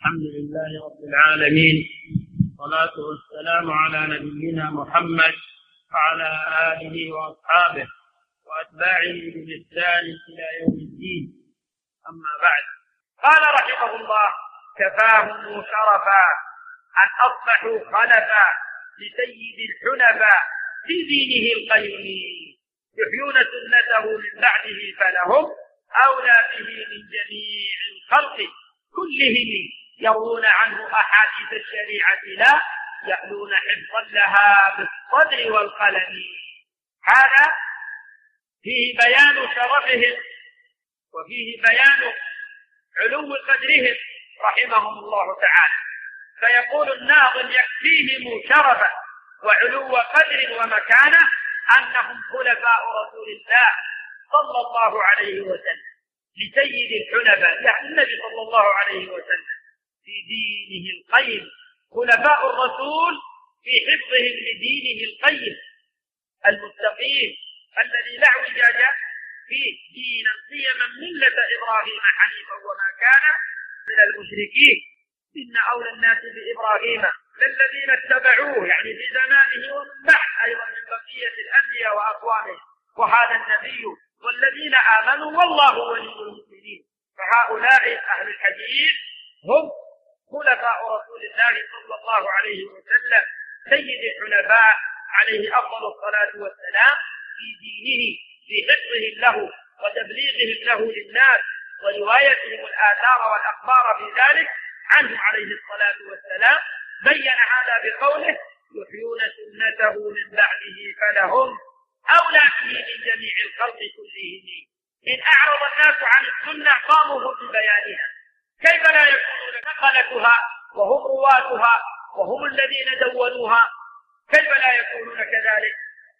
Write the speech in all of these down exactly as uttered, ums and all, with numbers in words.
الحمد لله رب العالمين، والصلاة والسلام على نبينا محمد وعلى آله وأصحابه وأتباعه بإحسان إلى يوم الدين. أما بعد، قال رحمه الله: كفاهم شرفا أن أصبحوا خلفا لسيد الحنفاء في دينه القيم، يحيون سنته من بعده فلهم أولى به من جميع الخلق كلهم، يروون عنه أحاديث الشريعة لا يألون حفظا لها بالصدر والقلم. هذا فيه بيان شرفهم وفيه بيان علو قدرهم رحمهم الله تعالى. فيقول الناظم: يكفيهم شرفا وعلو قدر ومكانة أنهم خلفاء رسول الله صلى الله عليه وسلم لسيد الحنفاء، يعني النبي صلى الله عليه وسلم في دينه القيم، خلفاء الرسول في حفظهم لدينه القيم المستقيم الذي لا اعوجاج فيه، دينا قيما ملة إبراهيم حنيفا وما كان من المشركين. إن أولى الناس بإبراهيم للذين اتبعوه، يعني في زمانه ومن بعد أيضا من بقية الأنبياء وأقوامه، وهذا النبي والذين آمنوا والله ولي المؤمنين. فهؤلاء أهل الحديث هم خلفاء رسول الله صلى الله عليه وسلم سيد الحنفاء عليه أفضل الصلاة والسلام في دينه، في حفظهم له وتبليغهم له للناس وروايتهم الآثار والأخبار في ذلك عنه عليه الصلاة والسلام. بين هذا بقوله: يحيون سنته من بعده فلهم أولى به من جميع الخلق كلهم. إن أعرض الناس عن السنة قاموا هم ببيانها، كيف لا يكونون نقلتها وهم رواتها وهم الذين دونوها؟ كيف لا يكونون كذلك؟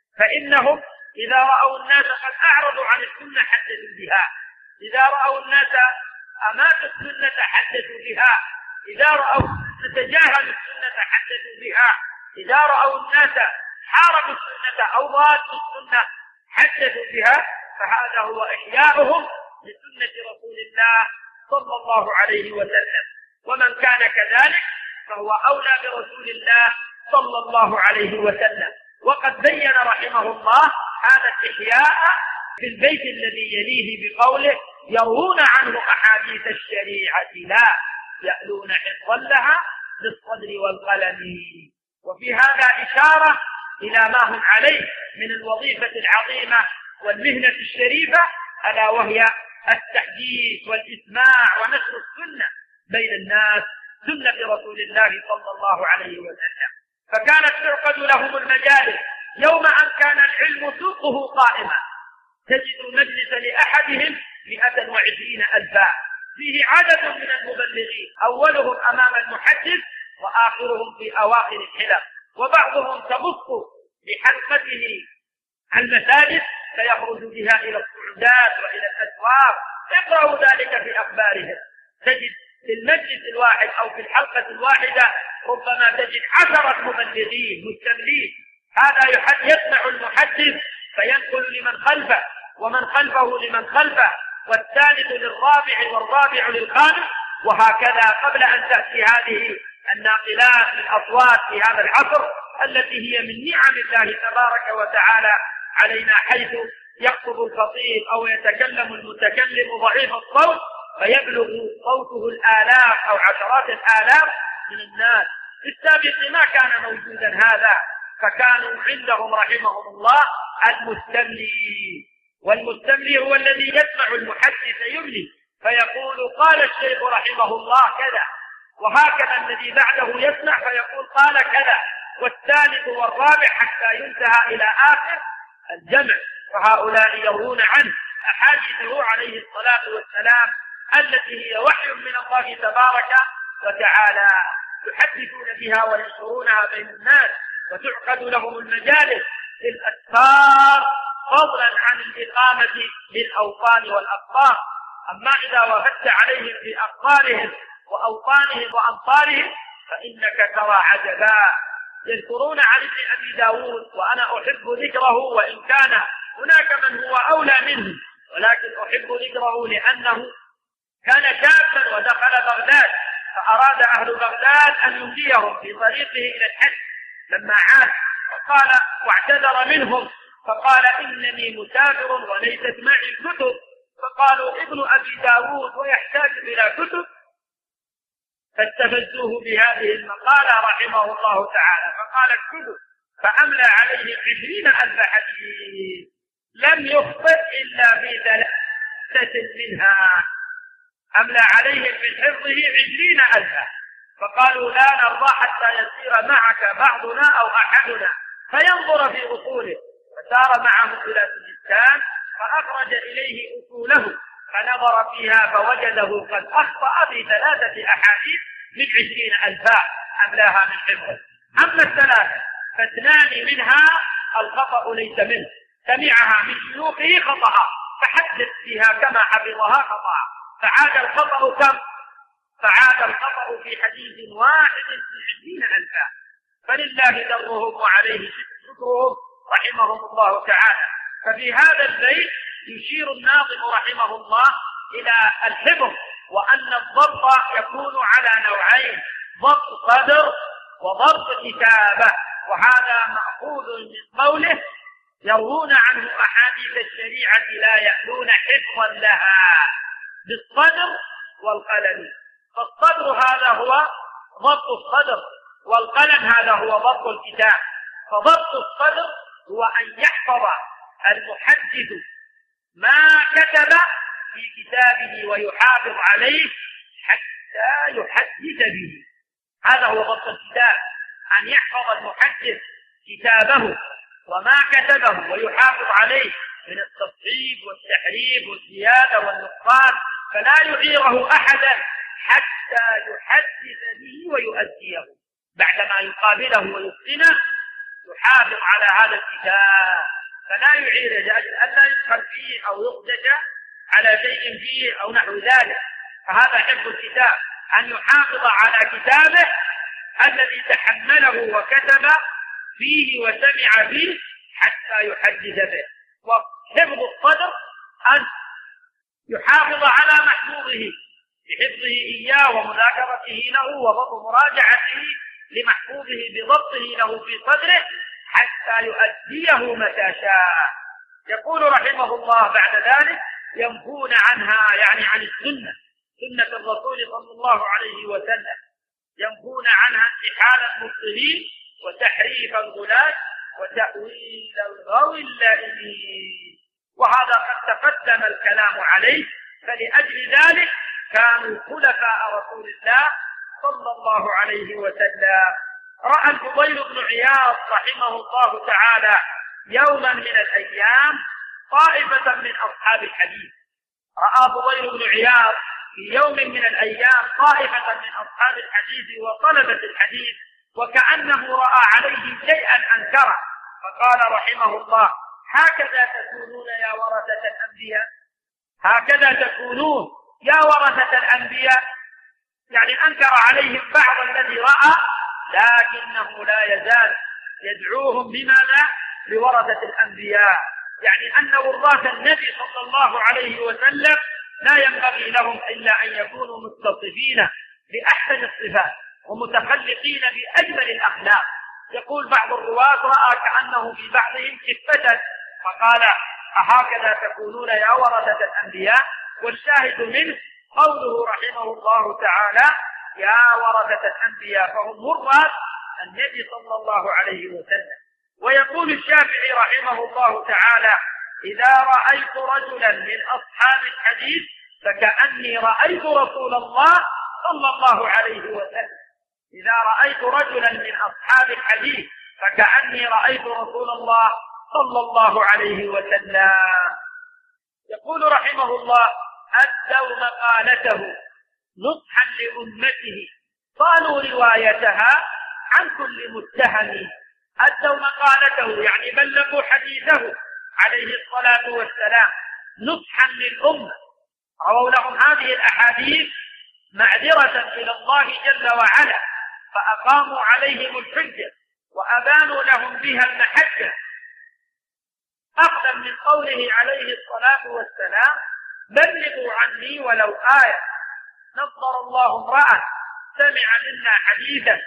فإنهم إذا رأوا الناس قد أعرضوا عن السنة حدثوا بها، إذا رأوا الناس أماتوا السنة حدثوا بها، إذا رأوا تتجاهلوا السنة حدثوا بها، إذا رأوا الناس حاربوا السنة أو ضادوا السنة حدثوا بها. فهذا هو إحياؤهم لسنة رسول الله صلى الله عليه وسلم، ومن كان كذلك فهو أولى برسول الله صلى الله عليه وسلم. وقد بين رحمه الله هذا الإحياء في البيت الذي يليه بقوله: يروون عنه أحاديث الشريعة لا يألون حفظا لها بالصدر والقلم. وفي هذا إشارة إلى ما هم عليه من الوظيفة العظيمة والمهنة الشريفة، ألا وهي التحديث والإسماع ونشر السنة بين الناس، سنة رسول الله صلى الله عليه وسلم. فكانت تعقد لهم المجالس يوم أن كان العلم سوقه قائما، تجد المجلس لأحدهم مئة وعشرين ألفا، فيه عدد من المبلغين، أولهم أمام المحدث وآخرهم في أواخر الحلق، وبعضهم تبص بحلقته المساجد فيخرج بها إلى الصعودات وإلى الأسواق. اقرأوا ذلك في أخبارهم، تجد في المجلس الواحد أو في الحلقة الواحدة ربما تجد عشرة مبلغين مستملين. هذا يسمع المحدث فينقل لمن خلفه، ومن خلفه لمن خلفه، والثالث للرابع والرابع للخامس، وهكذا قبل أن تأتي هذه الناقلات من أصوات في هذا العصر التي هي من نعم الله تبارك وتعالى علينا، حيث يخطب الخطيب أو يتكلم المتكلم ضعيف الصوت فيبلغ صوته الآلاف أو عشرات الآلاف من الناس. في السابق ما كان موجودا هذا، فكانوا عندهم رحمهم الله المستملي، والمستملي هو الذي يسمع المحدث يملي فيقول: قال الشيخ رحمه الله كذا، وهكذا الذي بعده يسمع فيقول: قال كذا، والثالث والرابع حتى ينتهى إلى آخر الجمع. فهؤلاء يروون عنه أحاديثه عليه الصلاة والسلام التي هي وحي من الله تبارك وتعالى، يحدثون بها وينشرونها بين الناس، وتعقد لهم المجالس في الأسفار فضلا عن الإقامة بالأوطان والأقطار. أما إذا وفدت عليهم في أقطارهم وأوطانهم وأمطارهم فإنك ترى عجبا. يذكرون عن ابن أبي داود، وأنا أحب ذكره وإن كان هناك من هو أولى منه، ولكن أحب ذكره لأنه كان شابا ودخل بغداد فأراد أهل بغداد أن يمليهم في طريقه إلى الحج لما عاد، فقال واعتذر منهم فقال إنني مسافر وليست معي الكتب، فقالوا ابن أبي داود ويحتاج إلى كتب، فاستفزوه بهذه المقالة رحمه الله تعالى فقال اكتبوا، فأملى عليهم عشرين ألف حديث لم يخطئ إلا في ثلاثة منها، أملى عليهم من حفظه عشرين ألفا، فقالوا لا نرضى حتى يسير معك بعضنا أو أحدنا فينظر في أصوله، فسار معه إلى سجستان فأخرج إليه أصوله فنظر فيها فوجده قد أخطأ في ثلاثة أحاديث من عشرين ألفا أملاها من حفظه. أما الثلاثة فاثنان منها الخطأ ليس منه، سمعها من شيوخه خطأ فحدث فيها كما حفظها خطأ، فعاد الخطأ كم؟ فعاد الخطأ في حديث واحد في عشرين ألفا، فلله درهم وعليه شكرهم رحمهم الله تعالى. ففي هذا البيت يشير الناظم رحمه الله إلى الحفظ، وأن الضبط يكون على نوعين، ضبط صدر وضبط كتابة، وهذا مأخوذ من قوله يروون عنه أحاديث الشريعة لا يألون حفظا لها بالصدر والقلم، فالصدر هذا هو ضبط الصدر والقلم هذا هو ضبط الكتاب. فضبط الصدر هو أن يحفظ المحدث ما كتب في كتابه ويحافظ عليه حتى يحدث به، هذا هو ضبط الكتاب، أن يحفظ المحدث كتابه وما كتبه ويحافظ عليه من التصحيف والتحريف والزيادة والنقصان، فلا يعيره أحدا حتى يحدث به ويؤديه، بعدما يقابله ويتقنه يحافظ على هذا الكتاب فلا يعيره لأجل أن لا يدخل فيه أو يخدش على شيء فيه أو نحو ذلك. فهذا حفظ الكتاب، أن يحافظ على كتابه الذي تحمله وكتب فيه وسمع فيه حتى يحدث به. وحفظ الصدر أن يحافظ على محفوظه بحفظه إياه ومذاكرته له ومراجعته لمحفوظه بضبطه له في صدره حتى يؤديه متى شاء. يقول رحمه الله بعد ذلك ينفون عنها، يعني عن السنة، سنة الرسول صلى الله عليه وسلم، ينفون عنها انتحال المبطلين وتحريف الغلاة وتأويل الغوي اللائمين، وهذا قد تقدم الكلام عليه. فلأجل ذلك كانوا خلفاء رسول الله صلى الله عليه وسلم. رأى الفضيل بن عياض رحمه الله تعالى يوما من الأيام طائفة من أصحاب الحديث، رأى فضيل بن عياض في يوم من الأيام طائفة من أصحاب الحديث وطلبة الحديث وكأنه رأى عليه شيئا أنكره، فقال رحمه الله هكذا تكونون يا ورثة الأنبياء، هكذا تكونون يا ورثة الأنبياء، يعني أنكر عليهم بعض الذي رأى، لكنه لا يزال يدعوهم بماذا؟ لورثة الأنبياء، يعني أن ورثة النبي صلى الله عليه وسلم لا ينبغي لهم إلا أن يكونوا متصفين بأحسن الصفات ومتخلقين بأجمل الأخلاق. يقول بعض الرواة رأى كأنه في بعضهم كفة، فقال أهكذا تكونون يا ورثة الأنبياء؟ والشاهد منه قوله رحمه الله تعالى يا ورثة الأنبياء، فهم ورثة النبي صلى الله عليه وسلم. ويقول الشافعي رحمه الله تعالى إذا رأيت رجلا من أصحاب الحديث فكأني رأيت رسول الله صلى الله عليه وسلم، إذا رأيت رجلا من أصحاب الحديث فكأني رأيت رسول الله صلى الله عليه وسلم. يقول رحمه الله أدوا مقالته نصحا لأمته قالوا روايتها عن كل متهم، أدوا مقالته يعني بلغوا حديثه عليه الصلاة والسلام نصحا للأمة، رووا لهم هذه الأحاديث معذرة إلى الله جل وعلا، فأقاموا عليهم الحجة وأبانوا لهم بها المحجة، أخذا من قوله عليه الصلاة والسلام بلغوا عني ولو آية. نظر الله امرأ سمع منا حديثا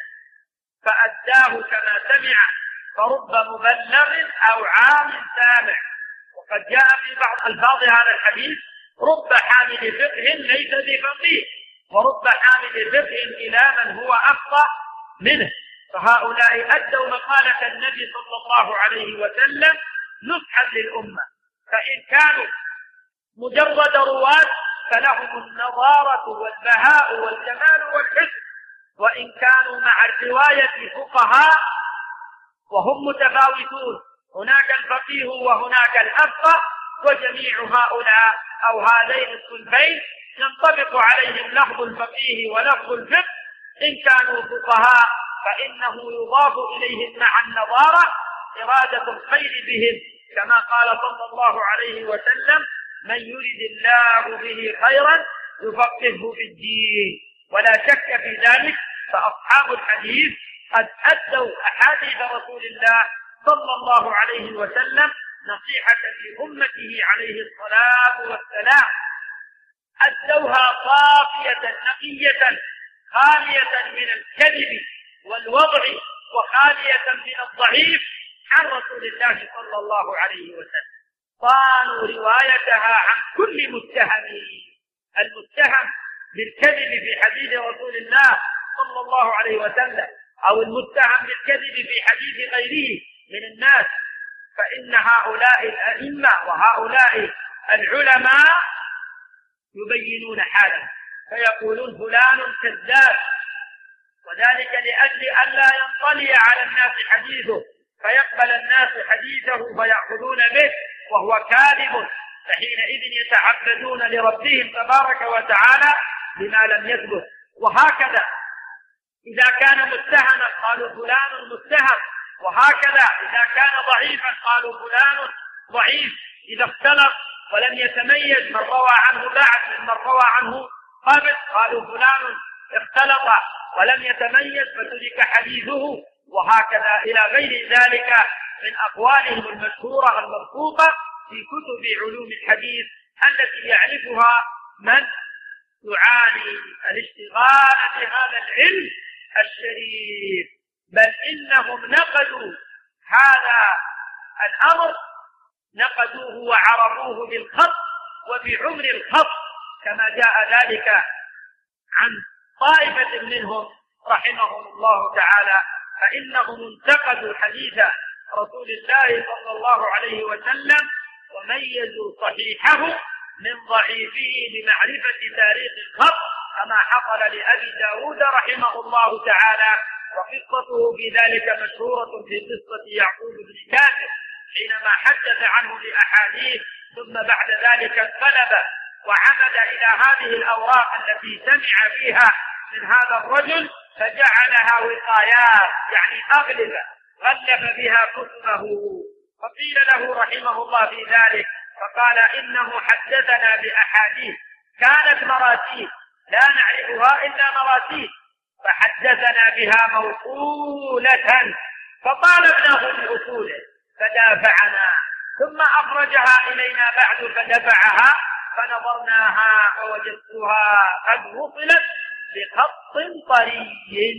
فأداه كما سمع فرب مبلغ أو عام سامع. وقد جاء في بعض ألفاظ هذا الحديث رب حامل فقه ليس بفقيه، ورب حامل فقه إلى من هو أفقه منه. فهؤلاء أدوا مقالة النبي صلى الله عليه وسلم نصحا للأمة، فإن كانوا مجرد رواة فلهم النضارة والبهاء والجمال والحسن، وإن كانوا مع الرواية فقهاء وهم متفاوتون، هناك الفقيه وهناك الأفقه، وجميع هؤلاء أو هذين الصنفين ينطبق عليهم لفظ الفقيه ولفظ الفقه. إن كانوا فقهاء فإنه يضاف إليهم مع النظارة إرادة الخير بهم، كما قال صلى الله عليه وسلم: من يرد الله به خيرا يفقهه في الدين. ولا شك في ذلك، فأصحاب الحديث قد أدوا أحاديث رسول الله صلى الله عليه وسلم نصيحة لأمته عليه الصلاة والسلام، أدوها صافية نقية خالية من الكذب والوضع وخالية من الضعيف عن رسول الله صلى الله عليه وسلم. صانوا روايتها عن كل متهم. المتهم بالكذب في حديث رسول الله صلى الله عليه وسلم أو المتهم بالكذب في حديث غيره من الناس، فإن هؤلاء الأئمة وهؤلاء العلماء يبينون حاله فيقولون فلان كذاب، وذلك لأجل ألا ينطلي على الناس حديثه فيقبل الناس حديثه فيأخذون به وهو كاذب، فحينئذ يتعبدون لربهم تبارك وتعالى بما لم يثبت. وهكذا إذا كان متهما قالوا فلان متهم، وهكذا إذا كان ضعيفا قالوا فلان ضعيف. إذا اختلط ولم يتميز من روى عنه بعد من روى عنه قبل قالوا فلان اختلط ولم يتميز فترك حديثه، وهكذا إلى غير ذلك من أقوالهم المشهورة المبسوطة في كتب علوم الحديث التي يعرفها من يعاني الاشتغال بهذا العلم الشريف. بل إنهم نقدوا هذا الأمر، نقدوه وعرفوه بالخط وبعمر الخط، كما جاء ذلك عن طائفة منهم رحمهم الله تعالى، فإنهم انتقدوا حديث رسول الله صلى الله عليه وسلم وميزوا صحيحه من ضعيفه بمعرفة تاريخ الخط، كما حصل لأبي داود رحمه الله تعالى. وقصته في ذلك مشهورة في قصة يعقوب بن كافر حينما حدث عنه بأحاديث ثم بعد ذلك انقلب وعمد إلى هذه الأوراق التي سمع فيها من هذا الرجل فجعلها وقايات، يعني أغلبة غلف بها كتبه. فقيل له رحمه الله في ذلك فقال: إنه حدثنا بأحاديث كانت مراسيل لا نعرفها إلا مراسيل، فحدثنا بها موصولة فطالبناه بأصوله فدافعنا، ثم أخرجها إلينا بعد فدفعها فنظرناها فوجدتها قد وصلت بخط طري،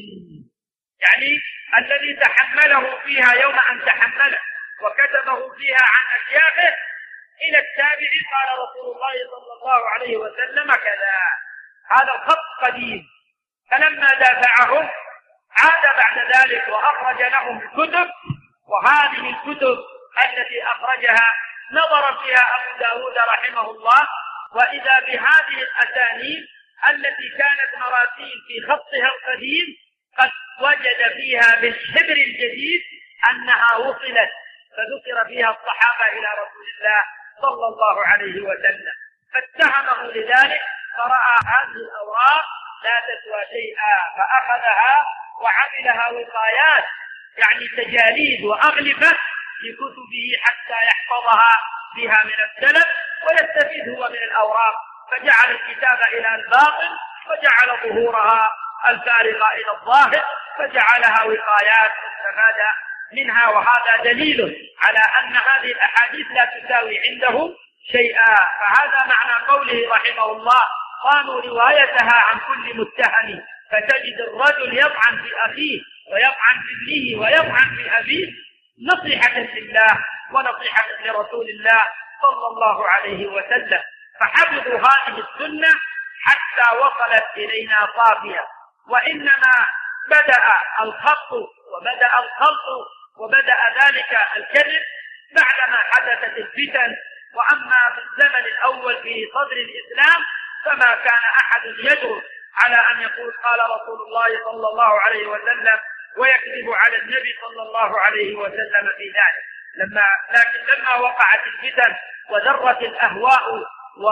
يعني الذي تحمله فيها يوم أن تحمله وكتبه فيها عن أشياخه إلى التابع قال رسول الله صلى الله عليه وسلم كذا. هذا الخط قديم. فلما دافعهم عاد بعد ذلك وأخرج لهم الكتب، وهذه الكتب التي أخرجها نظر فيها أبو داود رحمه الله، وإذا بهذه الأسانيد التي كانت مراسيل في خطها القديم قد وجد فيها بالحبر الجديد أنها وصلت، فذكر فيها الصحابة إلى رسول الله صلى الله عليه وسلم، فاتهمه لذلك، فرأى هذه الأوراق لا تسوى شيئا فأخذها وعملها وقايات، يعني تجاليد وأغلفة في كتبه حتى يحفظها بها من السلف ويستفيد هو من الأوراق، فجعل الكتاب إلى الباطن وجعل ظهورها الفارقة إلى الظاهر، فجعلها وقايات استفاد منها. وهذا دليل على أن هذه الأحاديث لا تساوي عنده شيئا. فهذا معنى قوله رحمه الله: قالوا روايتها عن كل متهم، فتجد الرجل يطعن في أخيه ويطعن في ابنه ويطعن في أبيه نصيحة لله ونصيحة لرسول الله صلى الله عليه وسلم. فحفظوا هذه السنة حتى وصلت إلينا صافية. وإنما بدأ الخط وبدأ الخلط وبدأ ذلك الكذب بعدما حدثت الفتن. وأما في الزمن الأول في صدر الإسلام فما كان أحد يجرؤ على أن يقول قال رسول الله صلى الله عليه وسلم ويكذب على النبي صلى الله عليه وسلم في ذلك. لما لكن لما وقعت الفتن وذرت الأهواء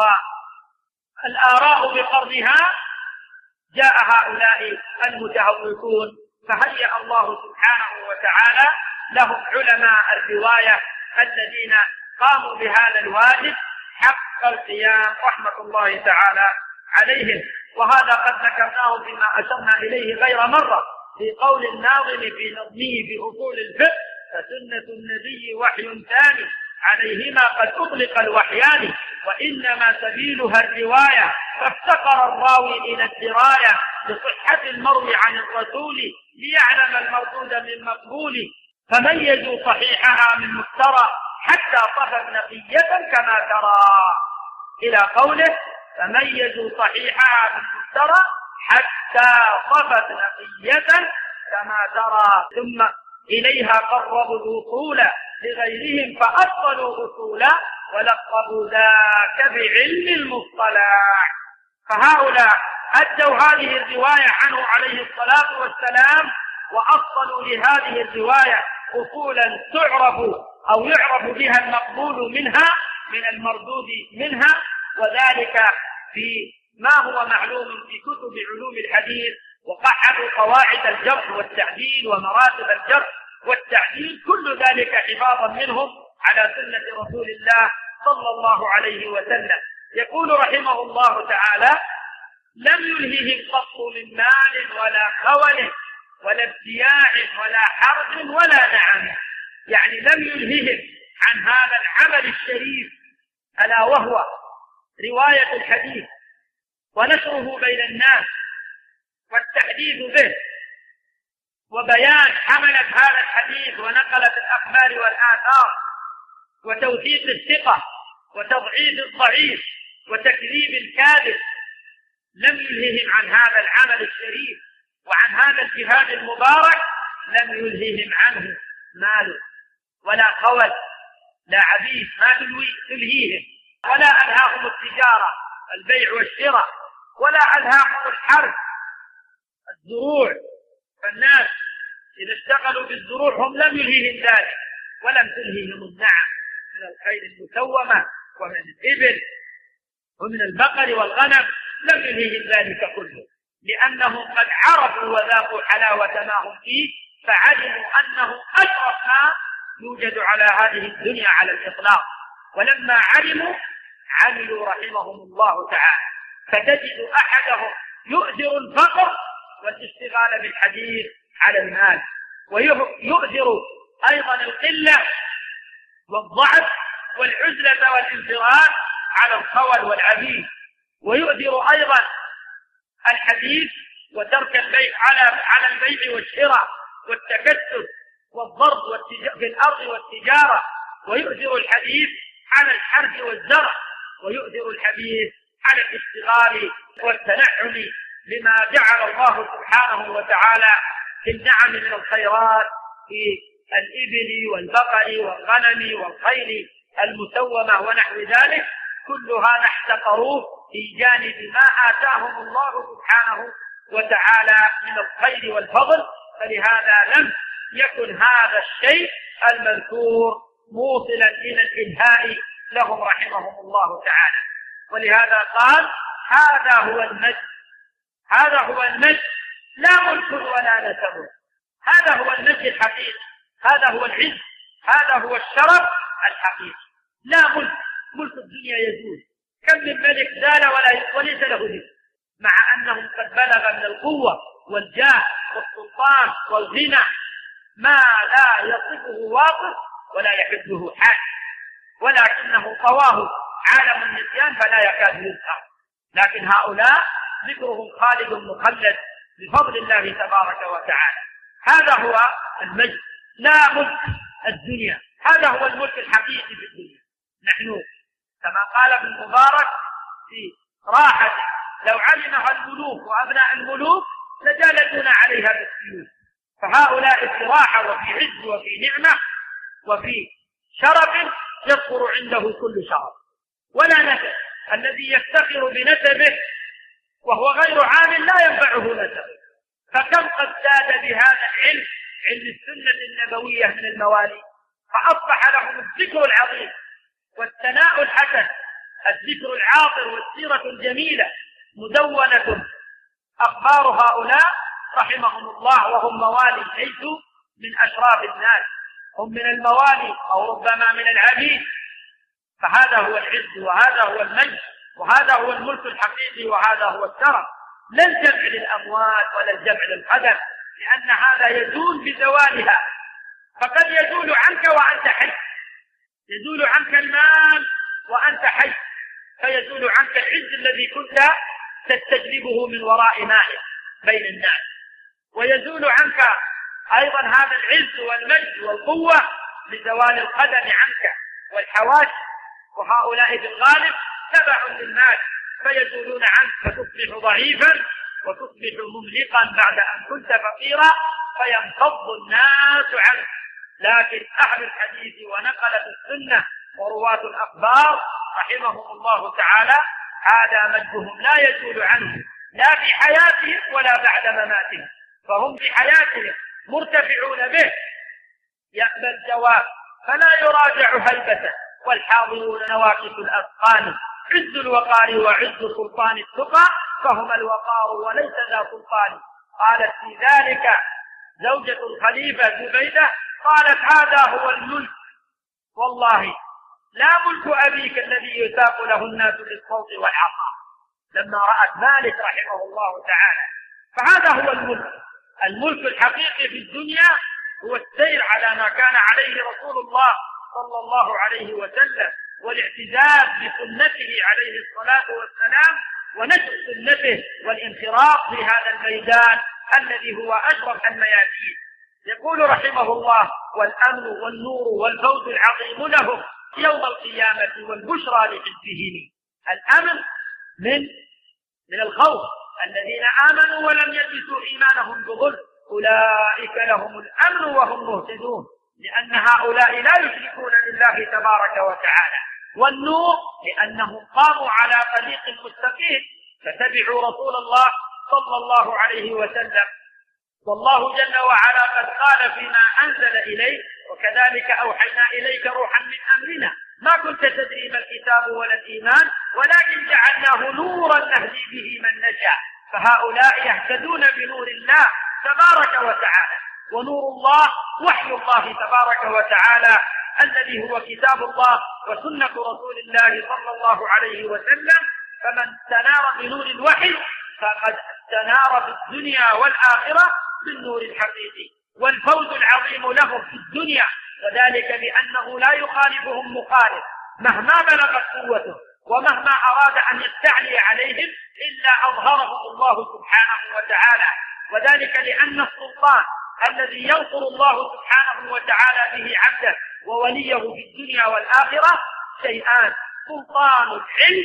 والآراء بقرنها جاء هؤلاء المتهوكون فهيأ الله سبحانه وتعالى لهم علماء الرواية الذين قاموا بهذا الواجب حق القيام رحمة الله تعالى عليهم. وهذا قد ذكرناه فيما أشرنا إليه غير مرة في قول الناظم في نظمه في أصول الفقه فسنة النبي وحي ثاني عليهما قد أطلق الوحيان وإنما سبيلها الرواية فافتقر الراوي إلى الدراية لصحة المروي عن الرسول ليعلم المردود من مقبول فميزوا صحيحها من مفترى حتى صفت نقية كما ترى إلى قوله فميزوا صحيحها من مفترى حتى صفت نقية كما ترى ثم إليها قربوا الوصول لغيرهم فأصلوا أصولا ولقبوا ذاك بعلم المصطلح. فهؤلاء أدوا هذه الرواية عنه عليه الصلاة والسلام وأصلوا لهذه الرواية أصولا تعرف أو يعرف بها المقبول منها من المردود منها وذلك في ما هو معلوم في كتب علوم الحديث. وقعدوا قواعد الجرح والتعديل ومراتب الجرح والتعديل كل ذلك حفاظا منهم على سنة رسول الله صلى الله عليه وسلم. يقول رحمه الله تعالى لم يلههم قط من مال ولا خول ولا ابتياع ولا حرب ولا نعم. يعني لم يلههم عن هذا العمل الشريف ألا وهو رواية الحديث ونشره بين الناس والتحديث به وبيان حملة هذا الحديث ونقلة الأخبار والآثار وتوثيق الثقة وتضعيف الضعيف وتكذيب الكاذب. لم يلههم عن هذا العمل الشريف وعن هذا الجهاد المبارك لم يلههم عنه مال ولا خول لا عبيد ما تلهيهم ولا ألهاهم التجارة البيع والشراء ولا ألهاهم الحرب الزروع. فالناس إذا اشتغلوا بالزروع هم لم يلههم ذلك ولم تلههم النعم من الخيل المسومة ومن الإبل ومن البقر والغنم لم يلههم ذلك كله لأنهم قد عرفوا وذاقوا حلاوة ما هم فيه فعلموا أنه أشرف ما يوجد على هذه الدنيا على الإطلاق. ولما علموا عملوا رحمهم الله تعالى فتجد أحدهم يؤثر الفقر والاشتغال بالحديث على المال ويؤثر أيضا القلة والضعف والعزلة والانفراد على الخول والعبيد ويؤثر أيضا الحديث وترك البيع على على البيع والشراء والتكسب والضرب في الأرض والتجارة ويؤثر الحديث على الحرث والزرع ويؤثر الحديث على الاشتغال والتنعم لما جعل الله سبحانه وتعالى في النعم من الخيرات في الإبل والبقر والغنم والخيل المسومة ونحو ذلك. كل هذا احتقروه في جانب ما آتاهم الله سبحانه وتعالى من الخير والفضل. فلهذا لم يكن هذا الشيء المذكور موصلا إلى الإلهاء لهم رحمهم الله تعالى. ولهذا قال هذا هو المجد هذا هو المجد لا ملك ولا نسب. هذا هو المجد الحقيقي هذا هو العز هذا هو الشرف الحقيقي. لا ملك ملك الدنيا يزول كم من ملك زال ولا وليس له ذكر مع أنهم قد بلغ من القوة والجاه والسلطان والغنى ما لا يصفه واصف ولا يحبه حال ولكنه طواه عالم النسيان فلا يكاد يذكر. لكن هؤلاء ذكرهم خالد مخلد بفضل الله تبارك وتعالى. هذا هو المجد، لا ملك الدنيا، هذا هو الملك الحقيقي في الدنيا. نحن كما قال ابن مبارك في راحته: لو علمها الملوك وأبناء الملوك لجالدون عليها بالسيوف. فهؤلاء في راحة وفي عز وفي نعمة وفي شرف يصغر عنده كل شرف ولا نسب. الذي يفتخر بنسبه وهو غير عامل لا ينفعه نسبه. فكم قد زاد بهذا العلم، علم السنة النبوية، من الموالي، فأصبح لهم الذكر العظيم والثناء الحسن، الذكر العاطر والسيرة الجميلة مدونة أخبار هؤلاء رحمهم الله، وهم موالي ليسوا من أشراف الناس، هم من الموالي أو ربما من العبيد. فهذا هو العز وهذا هو المجد وهذا هو الملك الحقيقي وهذا هو الشرف، لا الجمع للأموات ولا الجمع للقدم، لأن هذا يزول بزوالها. فقد يزول عنك وأنت حي، يزول عنك المال وأنت حي، فيزول عنك العز الذي كنت تستجلبه من وراء مائه بين الناس، ويزول عنك أيضا هذا العز والمجد والقوة بزوال القدم عنك والحواس. وهؤلاء بالغالب تبع للناس فيزولون عنك، فتصبح ضعيفا وتصبح مملقا بعد أن كنت فقيرا، فينفض الناس عنك. لكن أهل الحديث ونقلة السنة ورواة الأخبار رحمهم الله تعالى هذا مجدهم لا يزول عنه، لا في حياتهم ولا بعد مماتهم، فهم في حياتهم مرتفعون به يقبل الجواب فلا يراجع هيبته، والحاضرون نواقص الأذقان، عز الوقار وعز سلطان التقى، فهم الوقار وليس ذا سلطان. قالت في ذلك زوجة الخليفة زبيدة، قالت هذا هو الملك، والله لا ملك أبيك الذي يساق له الناس بالصوت والعصا، لما رأت مالك رحمه الله تعالى. فهذا هو الملك، الملك الحقيقي في الدنيا هو السير على ما كان عليه رسول الله صلى الله عليه وسلم، والاعتزاز بسنته عليه الصلاة والسلام، ونشر سنته والانخراط في هذا الميدان الذي هو أشرف الميادين. يقول رحمه الله: والأمن والنور والفوز العظيم لهم يوم القيامة والبشرى لحزبهم. الأمن من من الخوف، الذين آمنوا ولم يلبسوا إيمانهم بظلم أولئك لهم الأمن وهم مهتدون، لأن هؤلاء لا يشركون بالله تبارك وتعالى. والنور لأنهم قاموا على طريق مستقيم، فتبعوا رسول الله صلى الله عليه وسلم. والله جل وعلا قد قال فيما أنزل إليه: وكذلك أوحينا إليك روحا من أمرنا ما كنت تدري ما الكتاب ولا الإيمان ولكن جعلناه نورا نهدي به من نشاء. فهؤلاء يهتدون بنور الله تبارك وتعالى، ونور الله وحي الله تبارك وتعالى الذي هو كتاب الله وسنة رسول الله صلى الله عليه وسلم. فمن استنار بنور الوحي فقد استنار في الدنيا والآخرة بالنور الحقيقي، والفوز العظيم لهم في الدنيا، وذلك بأنه لا يخالفهم مخالف مهما بلغت قوته ومهما أراد أن يستعلي عليهم إلا أظهرهم الله سبحانه وتعالى. وذلك لأن السلطان الذي ينصر الله سبحانه وتعالى به عبده ووليه في الدنيا والآخرة شيئان: سلطان العلم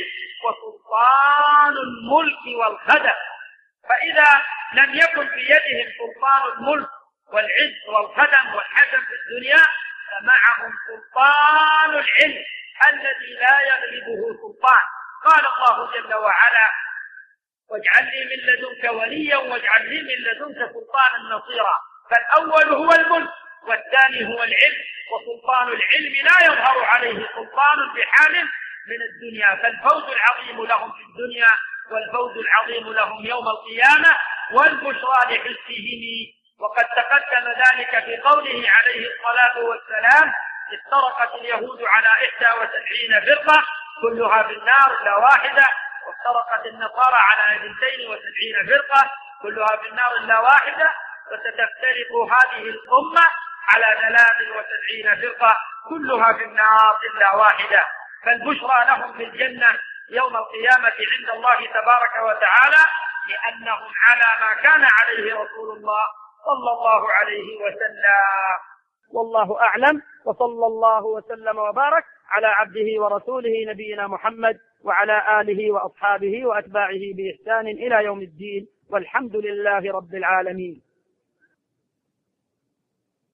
وسلطان الملك والخدم. فإذا لم يكن بيدهم سلطان الملك والعز والخدم والحكم في الدنيا فمعهم سلطان العلم الذي لا يغلبه سلطان. قال الله جل وعلا: واجعل لي من لدنك وليا واجعل لي من لدنك سلطانا نصيرا. فالأول هو الملك والثاني هو العلم، وسلطان العلم لا يظهر عليه سلطان بحال من الدنيا. فالفوز العظيم لهم في الدنيا والفوز العظيم لهم يوم القيامة والبشرى لحزبهم. وقد تقدم ذلك في قوله عليه الصلاة والسلام: افترقت اليهود على إحدى وسبعين فرقة كلها في النار إلا واحدة، وافترقت النصارى على اثنتين وسبعين فرقة كلها في النار إلا واحدة، وستفترق هذه الأمة على ثلاث وسبعين فرقة كلها في النار إلا واحدة. فالبشرى لهم في الجنة يوم القيامة عند الله تبارك وتعالى لأنهم على ما كان عليه رسول الله صلى الله عليه وسلم. والله أعلم، وصلى الله وسلم وبارك على عبده ورسوله نبينا محمد وعلى آله وأصحابه وأتباعه بإحسان إلى يوم الدين، والحمد لله رب العالمين.